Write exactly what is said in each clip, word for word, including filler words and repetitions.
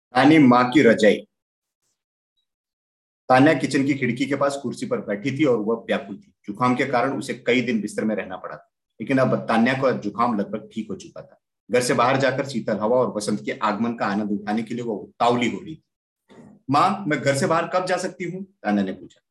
तानी माँ की रजाई। तान्या किचन की खिड़की के पास कुर्सी पर बैठी थी और वह व्याकुल थी। जुकाम के कारण उसे कई दिन बिस्तर में रहना पड़ा था, लेकिन अब तान्या का जुकाम लगभग ठीक हो चुका था। घर से बाहर जाकर शीतल हवा और बसंत के आगमन का आनंद उठाने के लिए वो उतावली हो रही थी। माँ, मैं घर से बाहर कब जा सकती हूँ? तान्या ने पूछा।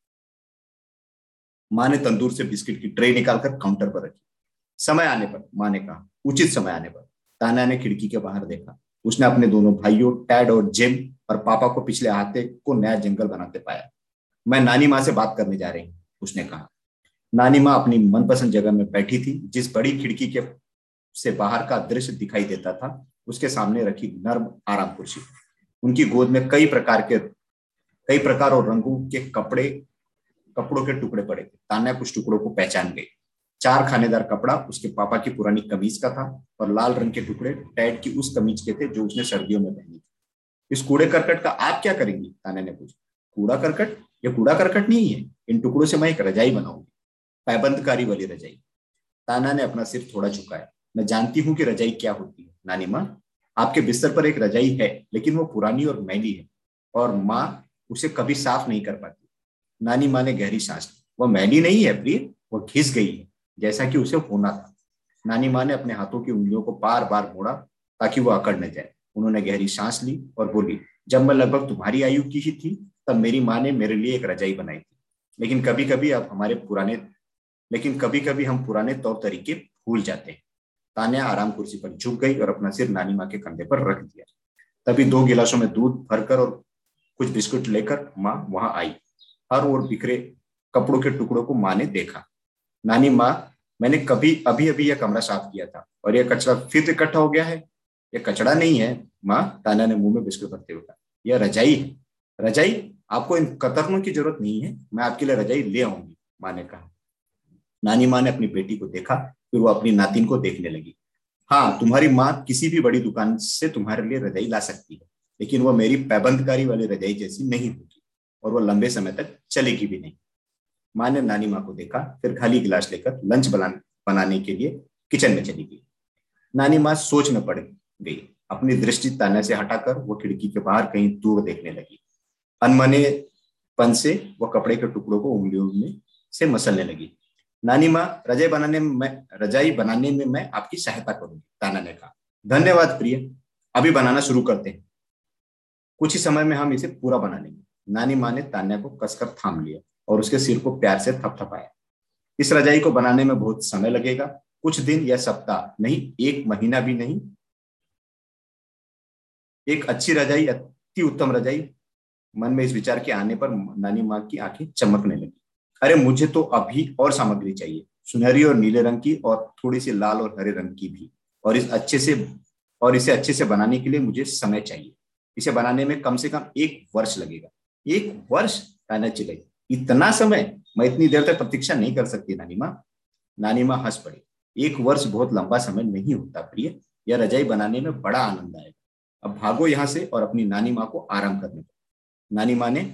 माँ ने तंदूर से बिस्किट की ट्रे निकालकर काउंटर पर रखी। समय आने पर, माँ ने कहा, उचित समय आने पर। तान्या ने खिड़की के बाहर देखा। उसने अपने दोनों भाइयों टैड और जिम और पापा को पिछले हफ्ते को नया जंगल बनाते पाया। मैं नानी माँ से बात करने जा रही हूँ, उसने कहा। नानी माँ अपनी मनपसंद जगह में बैठी थी, जिस बड़ी खिड़की के से बाहर का दृश्य दिखाई देता था। उसके सामने रखी नर्म आराम कुर्सी। उनकी गोद में कई प्रकार के कई प्रकार और रंगों के कपड़े कपड़ों के टुकड़े पड़े थे। तान्या कुछ टुकड़ों को पहचान गई। चार खानेदार कपड़ा उसके पापा की पुरानी कमीज का था और लाल रंग के टुकड़े टैड की उस कमीज के थे जो उसने सर्दियों में पहनी थी। इस कूड़े करकट का आप क्या करेंगी? तान्या ने पूछा। कूड़ा करकट? ये कूड़ा करकट नहीं है। इन टुकड़ों से मैं एक रजाई बनाऊंगी, पैबंदकारी वाली रजाई। ताना ने अपना सिर थोड़ा झुकाया। मैं जानती हूँ कि रजाई क्या होती है नानी माँ। आपके बिस्तर पर एक रजाई है, लेकिन वो पुरानी और मैली है, और माँ उसे कभी साफ नहीं कर पाती। नानी माँ ने गहरी सांस ली। वो मैली नहीं है प्रिय, वो घिस गई है, जैसा कि उसे होना था। नानी माँ ने अपने हाथों की उंगलियों को बार बार मोड़ा ताकि वो अकड़ न जाए। उन्होंने गहरी सांस ली और बोली, जब मैं लगभग तुम्हारी आयु की ही थी, तब मेरी माँ ने मेरे लिए एक रजाई बनाई थी। लेकिन कभी कभी अब हमारे पुराने लेकिन कभी कभी हम पुराने तौर तरीके भूल जाते हैं। तान्या आराम कुर्सी पर झुक गई और अपना सिर नानी माँ के कंधे पर रख दिया। तभी दो गिलासों में दूध भरकर और कुछ बिस्कुट लेकर माँ वहां आई। हर ओर बिखरे कपड़ों के टुकड़ों को माँ ने देखा। नानी माँ, मैंने कभी अभी अभी यह कमरा साफ किया था और यह कचरा फिर इकट्ठा हो गया है। यह कचरा नहीं है माँ, तान्या ने मुंह में बिस्कुट भरते हुए कहा। यह रजाई है। रजाई? आपको इन कतरनों की जरूरत नहीं है, मैं आपके लिए रजाई ले आऊंगी, माँ ने कहा। नानी माँ ने अपनी बेटी को देखा, फिर वो अपनी नातिन को देखने लगी। हाँ, तुम्हारी माँ किसी भी बड़ी दुकान से तुम्हारे लिए रजाई ला सकती है, लेकिन वो मेरी पैबंदकारी वाली रजाई जैसी नहीं होगी, और वो लंबे समय तक चलेगी भी नहीं। माँ ने नानी माँ को देखा, फिर खाली गिलास लेकर लंच बनाने के लिए किचन में चली गई। नानी माँ सोच में पड़ गई। अपनी दृष्टि तान्या से हटाकर वो खिड़की के बाहर कहीं दूर देखने लगी। अनमने पन से वो कपड़े के टुकड़ों को उंगलियों में से मसलने लगी। नानी माँ, रजाई बनाने में रजाई बनाने में मैं आपकी सहायता करूंगी, ताना ने कहा। धन्यवाद प्रिय, अभी बनाना शुरू करते हैं। कुछ ही समय में हम इसे पूरा बना लेंगे। नानी माँ ने तान्या को कसकर थाम लिया और उसके सिर को प्यार से थपथपाया। इस रजाई को बनाने में बहुत समय लगेगा, कुछ दिन या सप्ताह नहीं, एक महीना भी नहीं। एक अच्छी रजाई, अति उत्तम रजाई। मन में इस विचार के आने पर नानी माँ की आंखें चमकने लगी। अरे, मुझे तो अभी और सामग्री चाहिए, सुनहरी और नीले रंग की और थोड़ी सी लाल और हरे रंग की भी। और इस अच्छे से और इसे अच्छे से बनाने के लिए मुझे समय चाहिए। इसे बनाने में कम से कम एक वर्ष लगेगा। एक वर्ष? ताना चिल्लाई। इतना समय? मैं इतनी देर तक प्रतीक्षा नहीं कर सकती नानी माँ। नानी माँ हंस पड़ी। एक वर्ष बहुत लंबा समय नहीं होता प्रिय, यह रजाई बनाने में बड़ा आनंद आएगा। अब भागो यहाँ से और अपनी नानी माँ को आराम करने दो। नानी माँ ने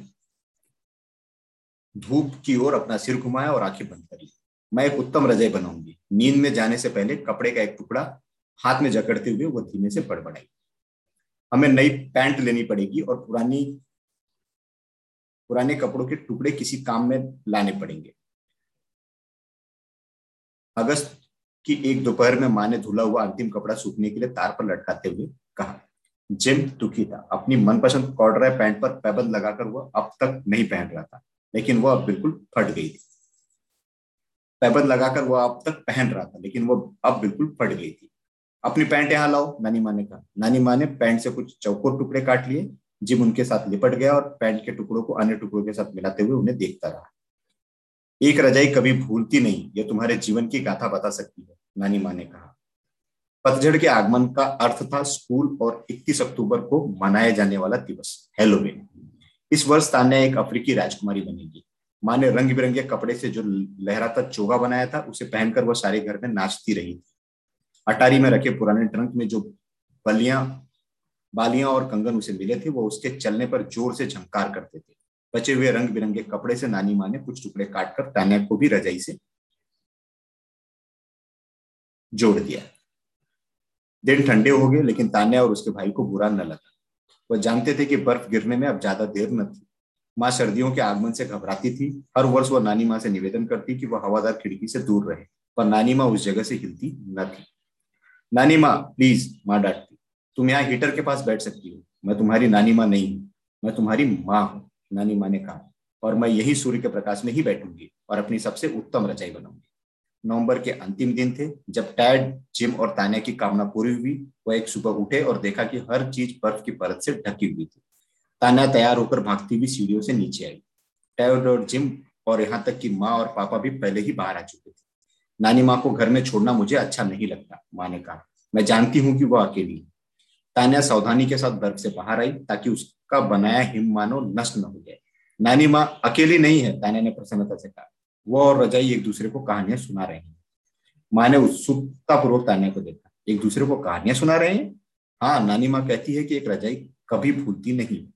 धूप की ओर अपना सिर घुमाया और आंखें बंद कर ली। मैं एक उत्तम रजाई बनाऊंगी। नींद में जाने से पहले कपड़े का एक टुकड़ा हाथ में जकड़ते हुए वो धीमे से बड़बड़ाई। हमें नई पैंट लेनी पड़ेगी और पुरानी पुराने कपड़ों के टुकड़े किसी काम में लाने पड़ेंगे। अगस्त की एक दोपहर में माँ ने धुला हुआ अंतिम कपड़ा सूखने के लिए तार पर लटकाते हुए कहा। जिम दुखी था। अपनी मनपसंद कॉर्डराय पैंट पर पैबंद लगाकर वह अब तक नहीं पहन रहा था, लेकिन वह अब बिल्कुल फट गई थी। पैबंद लगाकर वह अब तक पहन रहा था, लेकिन वह अब बिल्कुल फट गई थी। अपनी पैंट यहाँ लाओ, नानी माँ ने कहा। नानी माँ ने पैंट से कुछ चौकोर टुकड़े काट लिए। जिम उनके साथ लिपट गया और पैंट के टुकड़ों को अन्य टुकड़ों के साथ मिलाते हुए उन्हें देखता रहा। एक रजाई कभी भूलती नहीं, यह तुम्हारे जीवन की गाथा बता सकती है, नानी माँ ने कहा। पतझड़ के आगमन का अर्थ था स्कूल और इकतीस अक्टूबर को मनाया जाने वाला दिवस, हेलोवीन। इस वर्ष तान्या एक अफ्रीकी राजकुमारी बनेगी। माँ ने रंग बिरंगे कपड़े से जो लहराता चोगा बनाया था, उसे पहनकर वह सारे घर में नाचती रही थी। अटारी में रखे पुराने ट्रंक में जो बलियां बालियां और कंगन उसे मिले थे, वो उसके चलने पर जोर से झंकार करते थे। बचे हुए रंग बिरंगे कपड़े से नानी माँ ने कुछ टुकड़े काटकर तान्या को भी रजाई से जोड़ दिया। दिन ठंडे हो गए, लेकिन तान्या और उसके भाई को बुरा न लगा। वह जानते थे कि बर्फ गिरने में अब ज्यादा देर न थी। माँ सर्दियों के आगमन से घबराती थी। हर वर्ष वह नानी माँ से निवेदन करती कि वह हवादार खिड़की से दूर रहे, पर नानी माँ उस जगह से हिलती न थी। नानी माँ प्लीज, माँ डांटती, तुम यहाँ हीटर के पास बैठ सकती हो, मैं तुम्हारी नानी माँ नहीं हूँ, मैं तुम्हारी माँ हूँ, नानी माँ ने कहा, और मैं यही सूर्य के प्रकाश में ही बैठूंगी और अपनी सबसे उत्तम रजाई बनाऊंगी। नवंबर के अंतिम दिन थे जब टैड, जिम और तान्या की कामना पूरी हुई। वह एक सुबह उठे और देखा कि हर चीज बर्फ की परत से ढकी हुई थी। तान्या तैयार होकर भागती हुई सीढ़ियों से नीचे आई। टैड और जिम और यहाँ तक कि माँ और पापा भी पहले ही बाहर आ चुके थे। नानी माँ को घर में छोड़ना मुझे अच्छा नहीं लगता, माँ ने कहा, मैं जानती हूँ कि वो अकेली है। तान्या सावधानी के साथ बर्फ से बाहर आई ताकि उसका बनाया हिम मानो नष्ट न हो जाए। नानी माँ अकेली नहीं है, तान्या ने प्रसन्नता से कहा। वो और रजाई एक दूसरे को कहानियां सुना रहे हैं। माँ ने उत्सुकता पूर्वक तान्या को देखा। एक दूसरे को कहानियां सुना रहे हैं? हाँ, नानी माँ कहती है कि एक रजाई कभी भूलती नहीं।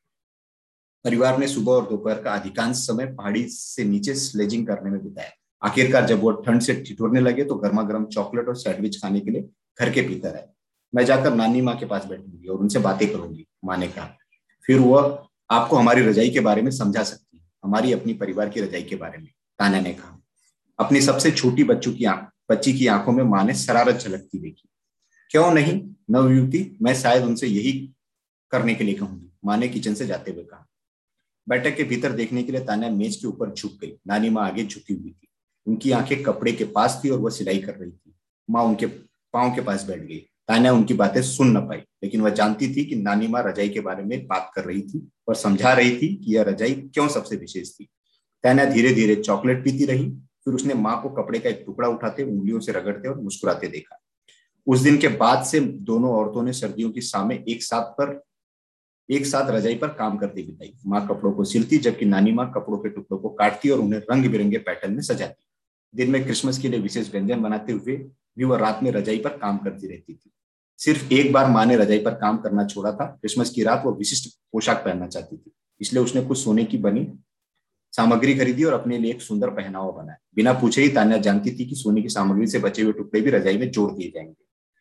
परिवार ने सुबह और दोपहर का अधिकांश समय पहाड़ी से नीचे स्लेजिंग करने में बिताया। आखिरकार जब वो ठंड से ठिठुरने लगे तो गर्मा गर्म चॉकलेट और सैंडविच खाने के लिए घर के भीतर आए। मैं जाकर नानी माँ के पास बैठूंगी और उनसे बातें करूंगी, माँ ने कहा। फिर वह आपको हमारी रजाई के बारे में समझा सकती है, हमारी अपनी परिवार की रजाई के बारे में, तान्या ने कहा। अपनी सबसे छोटी बच्चों की आंख बच्ची की आंखों में माँ ने शरारत झलकती देखी। क्यों नहीं नवयुवती, मैं शायद उनसे यही करने के लिए कहूंगी, माँ ने किचन से जाते हुए कहा। बैठक के भीतर देखने के लिए तान्या मेज के ऊपर झुक गई। नानी माँ आगे झुकी हुई थी। उनकी आंखें कपड़े के पास थी और वह सिलाई कर रही थी। माँ उनके पाँव के पास बैठ गई। तान्या उनकी बातें सुन न पाई, लेकिन वह जानती थी कि नानी माँ रजाई के बारे में बात कर रही थी और समझा रही थी कि यह रजाई क्यों सबसे विशेष थी। तान्या धीरे धीरे चॉकलेट पीती रही। फिर उसने माँ को कपड़े का एक टुकड़ा उठाते, उंगलियों से रगड़ते और मुस्कुराते देखा। उस दिन के बाद से दोनों औरतों ने सर्दियों की शामें एक साथ पर एक साथ रजाई पर काम करती बिताई। माँ कपड़ों को सिलती जबकि नानी माँ कपड़ों के टुकड़ों को काटती और उन्हें रंग बिरंगे पैटर्न में सजाती। दिन में क्रिसमस के लिए विशेष व्यंजन बनाते हुए भी वह रात में रजाई पर काम करती रहती थी। सिर्फ एक बार माँ ने रजाई पर काम करना छोड़ा था। क्रिसमस की रात वो विशिष्ट पोशाक पहनना चाहती थी, इसलिए उसने कुछ सोने की बनी सामग्री खरीदी और अपने लिए एक सुंदर पहनावा बनाया। बिना पूछे ही तान्या जानती थी कि सोने की सामग्री से बचे हुए टुकड़े भी रजाई में जोड़ दिए जाएंगे।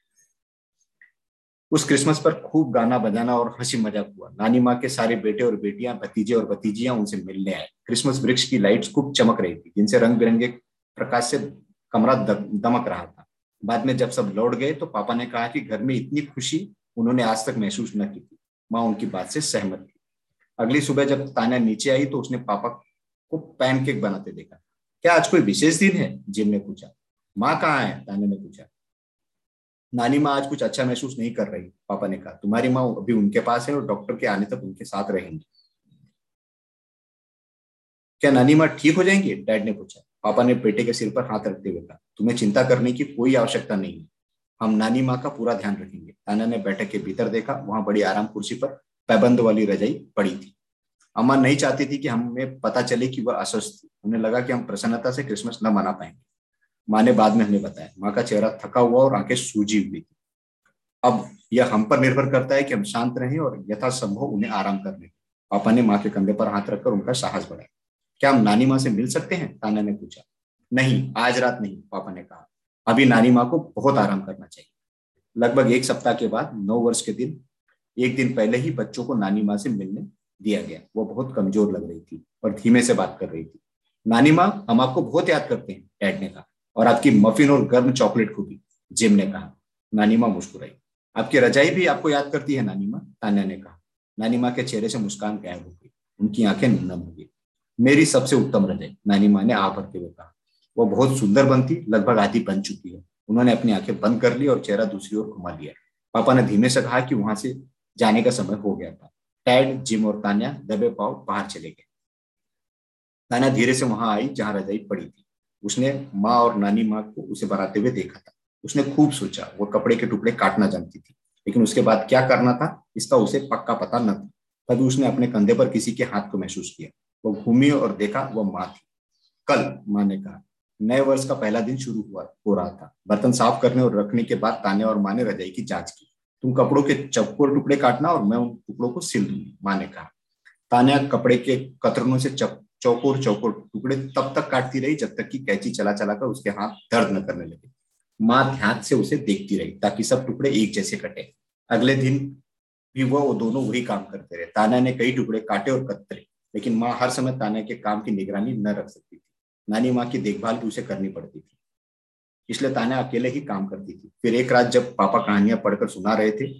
उस क्रिसमस पर खूब गाना बजाना और हंसी मजाक हुआ। नानी माँ के सारे बेटे और बेटियां, भतीजे और भतीजियां उनसे मिलने आए। क्रिसमस वृक्ष की लाइट्स खूब चमक रही थी, जिनसे रंग बिरंगे प्रकाश से कमरा दमक रहा था। बाद में जब सब लौट गए तो पापा ने कहा कि घर में इतनी खुशी उन्होंने आज तक महसूस न की थी। माँ उनकी बात से सहमत थी। अगली सुबह जब तान्या नीचे आई तो उसने पापा को पैनकेक बनाते देखा। क्या आज कोई विशेष दिन है? जिम ने पूछा। माँ कहाँ है? तान्या ने पूछा। नानी माँ आज कुछ अच्छा महसूस नहीं कर रही, पापा ने कहा। तुम्हारी माँ अभी उनके पास है और डॉक्टर के आने तक उनके साथ रहेंगी। क्या नानी माँ ठीक हो जाएंगी? डैड ने पूछा। पापा ने बेटे के सिर पर हाथ रखते हुए कहा, तुम्हें चिंता करने की कोई आवश्यकता नहीं है, हम नानी माँ का पूरा ध्यान रखेंगे। तान्या ने बैठक के भीतर देखा। वहां बड़ी आराम कुर्सी पर पैबंद वाली रजाई पड़ी थी। अम्मा नहीं चाहती थी कि हमें पता चले कि वह अस्वस्थ थी। उन्हें लगा कि हम प्रसन्नता से क्रिसमस न मना पाएंगे। माँ ने बाद में हमें बताया। माँ का चेहरा थका हुआ और आंखें सूजी हुई थी। अब यह हम पर निर्भर करता है कि हम शांत रहें और यथासंभव उन्हें आराम करने दें। पापा ने माँ के कंधे पर हाथ रखकर उनका साहस बढ़ाया। क्या हम नानी माँ से मिल सकते हैं? तान्या ने पूछा। नहीं, आज रात नहीं, पापा ने कहा। अभी नानी माँ को बहुत आराम करना चाहिए। लगभग एक सप्ताह के बाद नौ वर्ष के दिन एक दिन पहले ही बच्चों को नानी माँ से मिलने दिया गया। वो बहुत कमजोर लग रही थी और धीमे से बात कर रही थी। नानी माँ, हम आपको बहुत याद करते हैं, डैड ने कहा, और आपकी मफिन और गर्म चॉकलेट को भी, जिम ने कहा। नानी माँ मुस्कुराई। आपकी रजाई भी आपको याद करती है नानी माँ, तान्या ने कहा। नानी माँ के चेहरे से मुस्कान गायब हो गई। उनकी आंखें नम हो गई। मेरी सबसे उत्तम रजाई, नानी माँ ने आह भरते हुए कहा। वो बहुत सुंदर बनती, लगभग आधी बन चुकी है। उन्होंने अपनी आंखें बंद कर ली और चेहरा दूसरी ओर घुमा लिया। पापा ने धीमे से कहा कि वहां से जाने का समय हो गया था। टैड, जिम और तान्या दबे पांव बाहर चले गए। तान्या धीरे से वहां आई जहां रजाई पड़ी थी। उसने माँ और नानी माँ को उसे बनाते हुए देखा था। उसने खूब सोचा। वो कपड़े के टुकड़े काटना जानती थी, लेकिन उसके बाद क्या करना था इसका उसे पक्का पता न था। तभी उसने अपने कंधे पर किसी के हाथ को महसूस किया। वो घूमी और देखा वो माँ थी। कल, माँ ने कहा। नए वर्ष का पहला दिन शुरू हुआ हो रहा था। बर्तन साफ करने और रखने के बाद तान्या और माँ ने रजाई की जांच की। तुम कपड़ों के चौकोर टुकड़े काटना और मैं उन टुकड़ों को सिल दूंगी, माँ ने कहा। तान्या कपड़े के कतरनों से चौकोर चौकोर टुकड़े तब तक काटती रही जब तक कि कैंची चला चला कर उसके हाथ दर्द न करने लगे। माँ ध्यान से उसे देखती रही ताकि सब टुकड़े एक जैसे कटे। अगले दिन भी वह वो दोनों वही काम करते रहे। तान्या ने कई टुकड़े काटे और कतरे, लेकिन माँ हर समय तान्या के काम की निगरानी न रख सकती थी। नानी माँ की देखभाल भी उसे करनी पड़ती थी, इसलिए तान्या अकेले ही काम करती थी। फिर एक रात जब पापा कहानियां पढ़कर सुना रहे थे,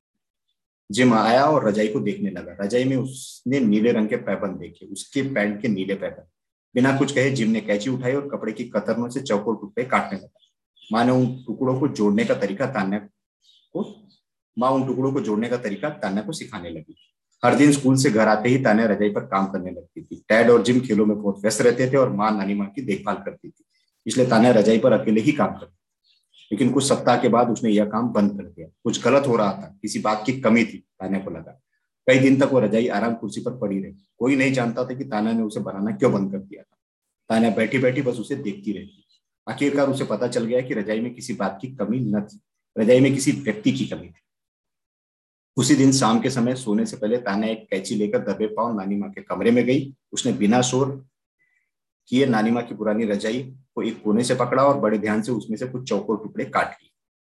जिम आया और रजाई को देखने लगा। रजाई में उसने नीले रंग के पैबंद देखे, उसके पैंट के नीले पैबंद। बिना कुछ कहे जिम ने कैंची उठाई और कपड़े की कतरनों से चौकोर टुकड़े काटने लगा। माँ ने उन टुकड़ों को जोड़ने का तरीका तान्या को माँ उन टुकड़ों को जोड़ने का तरीका तान्या को सिखाने लगी। हर दिन स्कूल से घर आते ही तान्या रजाई पर काम करने लगती थी। डैड और जिम खेलों में बहुत व्यस्त रहते थे और माँ नानी माँ की देखभाल करती थी, इसलिए तान्या रजाई पर अकेले ही काम करती। लेकिन कुछ सप्ताह के बाद उसने यह काम बंद कर दिया। कुछ गलत हो रहा था, किसी बात की कमी थी, तान्या को लगा। कई दिन तक वो रजाई आराम कुर्सी पर पड़ी रही। कोई नहीं जानता था कि तान्या ने उसे बनाना क्यों बंद कर दिया था। तान्या बैठी बैठी बस उसे देखती रहती। आखिरकार उसे पता चल गया कि रजाई में किसी बात की कमी न थी, रजाई में किसी व्यक्ति की कमी थी। उसी दिन शाम के समय सोने से पहले तान्या एक कैंची लेकर दबे पांव नानी माँ के कमरे में गई। उसने बिना शोर किए नानी माँ की पुरानी रजाई को एक कोने से पकड़ा और बड़े ध्यान से उसमें से कुछ चौकोर टुकड़े काट लिए।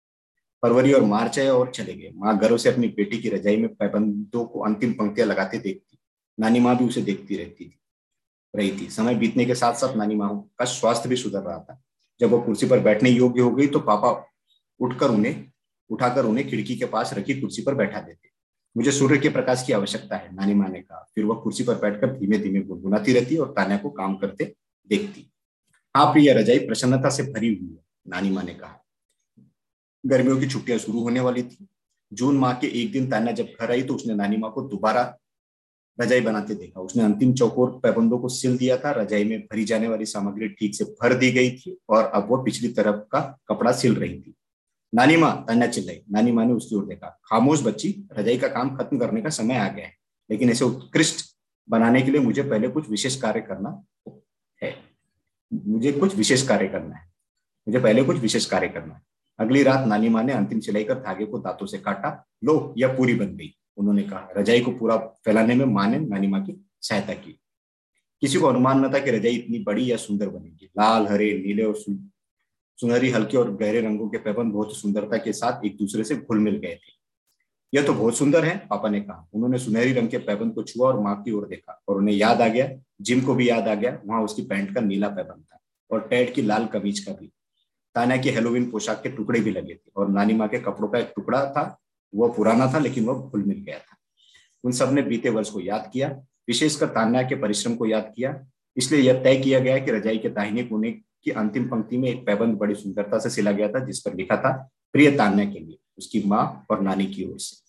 फरवरी और मार्च आए और चले गए। माँ गर्व से अपनी बेटी की रजाई में पैबंदों को अंतिम पंक्तियां लगाते देखती। नानी माँ भी उसे देखती रहती थी रही थी। समय बीतने के साथ साथ नानी माँ का स्वास्थ्य भी सुधर रहा था। जब वो कुर्सी पर बैठने योग्य हो गई तो पापा उठकर उन्हें उठाकर उन्हें खिड़की के पास रखी कुर्सी पर बैठा देते। मुझे सूर्य के प्रकाश की आवश्यकता है, नानी माँ ने कहा। फिर वह कुर्सी पर बैठकर धीमे धीमे गुनगुनाती रहती और तान्या को काम करते देखती। हाँ प्रिय, रजाई प्रसन्नता से भरी हुई है, नानी माँ ने कहा। गर्मियों की छुट्टियां शुरू होने वाली थी। जून माह के एक दिन तान्या जब घर आई तो उसने नानी माँ को दोबारा रजाई बनाते देखा। उसने अंतिम चौकोर पैबंदों को सिल दिया था। रजाई में भरी जाने वाली सामग्री ठीक से भर दी गई थी और अब वो पिछली तरफ का कपड़ा सिल रही थी। नानी माँ, तान्या चिल्लाई। नानी माँ ने उसकी ओर देखा। खामोश बच्ची, रजाई का काम खत्म करने का समय आ गया है, लेकिन इसे उत्कृष्ट बनाने के लिए मुझे पहले कुछ विशेष कार्य करना है मुझे कुछ विशेष कार्य करना है मुझे पहले कुछ विशेष कार्य करना है। अगली रात नानी माँ ने अंतिम सिलाई कर धागे को दांतों से काटा। लो, यह पूरी बन गई, उन्होंने कहा। रजाई को पूरा फैलाने में माँ ने नानी माँ की सहायता की। किसी को अनुमान न था कि रजाई इतनी बड़ी या सुंदर बनेगी। लाल, हरे, नीले और सुनहरी, हल्के और गहरे रंगों के पैबंद बहुत सुंदरता के साथ एक दूसरे से घुल मिल गए थे। यह तो बहुत सुंदर है, पापा ने कहा। उन्होंने सुनहरी रंग के पैबंद को छुआ और माँ की ओर देखा और उन्हें याद आ गया, जिम को भी याद आ गया। वहां उसकी पैंट का नीला पैबंद था और टैड की लाल कमीज का भी। तान्या की हेलोवीन पोशाक के टुकड़े भी लगे थे और नानी माँ के कपड़ों का एक टुकड़ा था। वह पुराना था लेकिन वह घुल मिल गया था। उन सब ने बीते वर्ष को याद किया, विशेषकर तान्या के परिश्रम को याद किया। इसलिए यह तय किया गया कि रजाई के दाहिने कोने की अंतिम पंक्ति में एक पैबंद बड़ी सुंदरता से सिला गया था, जिस पर लिखा था, प्रिय तान्या के लिए, उसकी माँ और नानी की ओर से।